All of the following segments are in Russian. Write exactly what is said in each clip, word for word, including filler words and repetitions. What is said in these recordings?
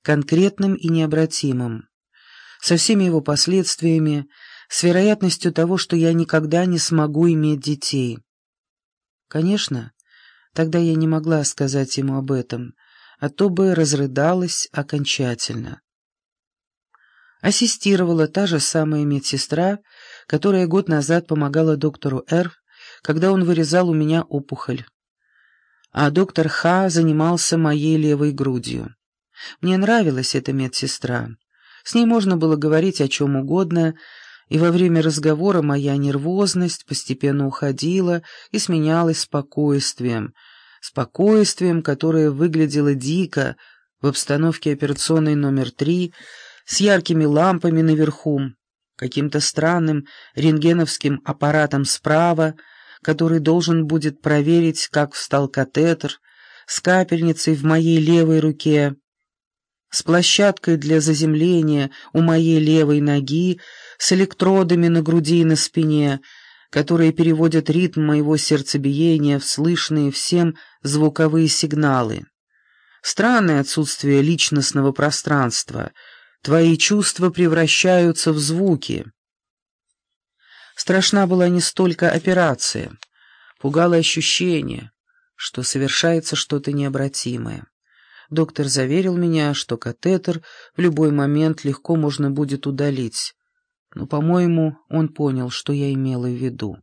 конкретным и необратимым, со всеми его последствиями, с вероятностью того, что я никогда не смогу иметь детей. Конечно, тогда я не могла сказать ему об этом, а то бы разрыдалась окончательно. Ассистировала та же самая медсестра, которая год назад помогала доктору Р., когда он вырезал у меня опухоль. А доктор Х. занимался моей левой грудью. Мне нравилась эта медсестра. С ней можно было говорить о чем угодно, и во время разговора моя нервозность постепенно уходила и сменялась спокойствием, спокойствием, которое выглядело дико в обстановке операционной номер три, с яркими лампами наверху, каким-то странным рентгеновским аппаратом справа, который должен будет проверить, как встал катетер, с капельницей в моей левой руке, с площадкой для заземления у моей левой ноги, с электродами на груди и на спине, которые переводят ритм моего сердцебиения в слышные всем звуковые сигналы. Странное отсутствие личностного пространства. Твои чувства превращаются в звуки. Страшна была не столько операция, пугало ощущение, что совершается что-то необратимое. Доктор заверил меня, что катетер в любой момент легко можно будет удалить, но, по-моему, он понял, что я имела в виду.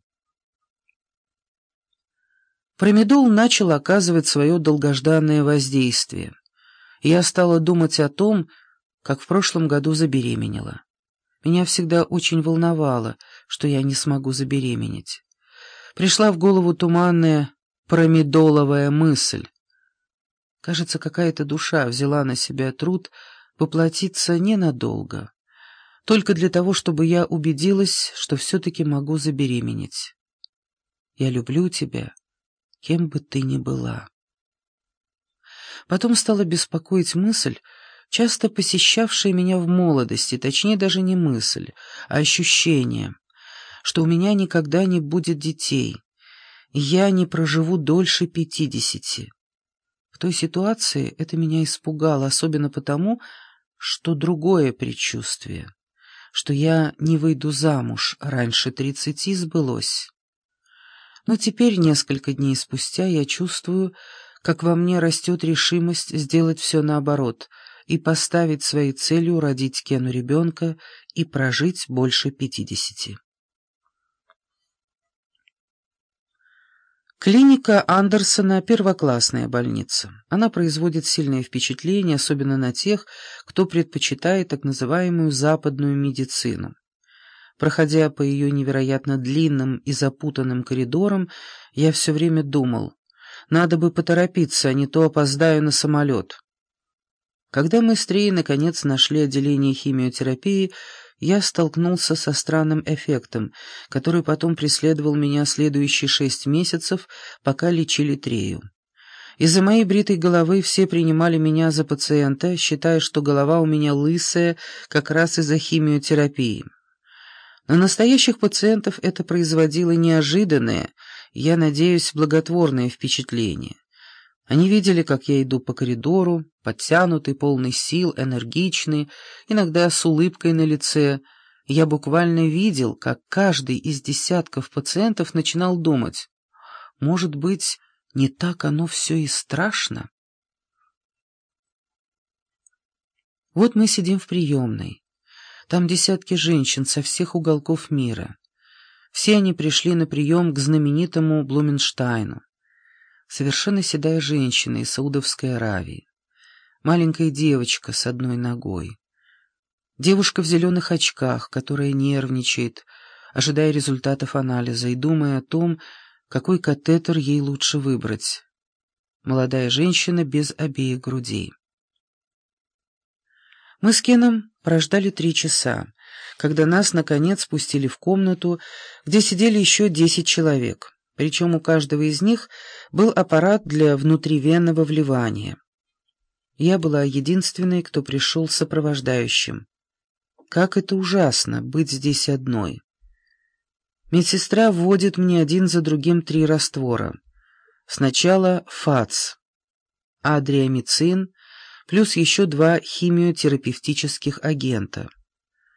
Промедол начал оказывать свое долгожданное воздействие, и я стала думать о том, как в прошлом году забеременела. Меня всегда очень волновало, что я не смогу забеременеть. Пришла в голову туманная промедоловая мысль. Кажется, какая-то душа взяла на себя труд воплотиться ненадолго, только для того, чтобы я убедилась, что все-таки могу забеременеть. Я люблю тебя, кем бы ты ни была. Потом стала беспокоить мысль, часто посещавшая меня в молодости, точнее даже не мысль, а ощущение, что у меня никогда не будет детей, и я не проживу дольше пятидесяти. В той ситуации это меня испугало, особенно потому, что другое предчувствие, что я не выйду замуж раньше тридцати, сбылось. Но теперь, несколько дней спустя, я чувствую, как во мне растет решимость сделать все наоборот и поставить своей целью родить Кену ребенка и прожить больше пятидесяти. Клиника Андерсона — первоклассная больница. Она производит сильное впечатление, особенно на тех, кто предпочитает так называемую западную медицину. Проходя по ее невероятно длинным и запутанным коридорам, я все время думал, надо бы поторопиться, а не то опоздаю на самолет. Когда мы с Трей наконец нашли отделение химиотерапии, я столкнулся со странным эффектом, который потом преследовал меня следующие шесть месяцев, пока лечили Трею. Из-за моей бритой головы все принимали меня за пациента, считая, что голова у меня лысая как раз из-за химиотерапии. На настоящих пациентов это производило неожиданное, я надеюсь, благотворное впечатление. Они видели, как я иду по коридору, подтянутый, полный сил, энергичный, иногда с улыбкой на лице. Я буквально видел, как каждый из десятков пациентов начинал думать, может быть, не так оно все и страшно? Вот мы сидим в приемной. Там десятки женщин со всех уголков мира. Все они пришли на прием к знаменитому Блуменштайну. Совершенно седая женщина из Саудовской Аравии. Маленькая девочка с одной ногой. Девушка в зеленых очках, которая нервничает, ожидая результатов анализа и думая о том, какой катетер ей лучше выбрать. Молодая женщина без обеих грудей. Мы с Кеном прождали три часа, когда нас, наконец, спустили в комнату, где сидели еще десять человек. Причем у каждого из них был аппарат для внутривенного вливания. Я была единственной, кто пришел сопровождающим. Как это ужасно — быть здесь одной. Медсестра вводит мне один за другим три раствора. Сначала ФАЦ, адриамицин, плюс еще два химиотерапевтических агента.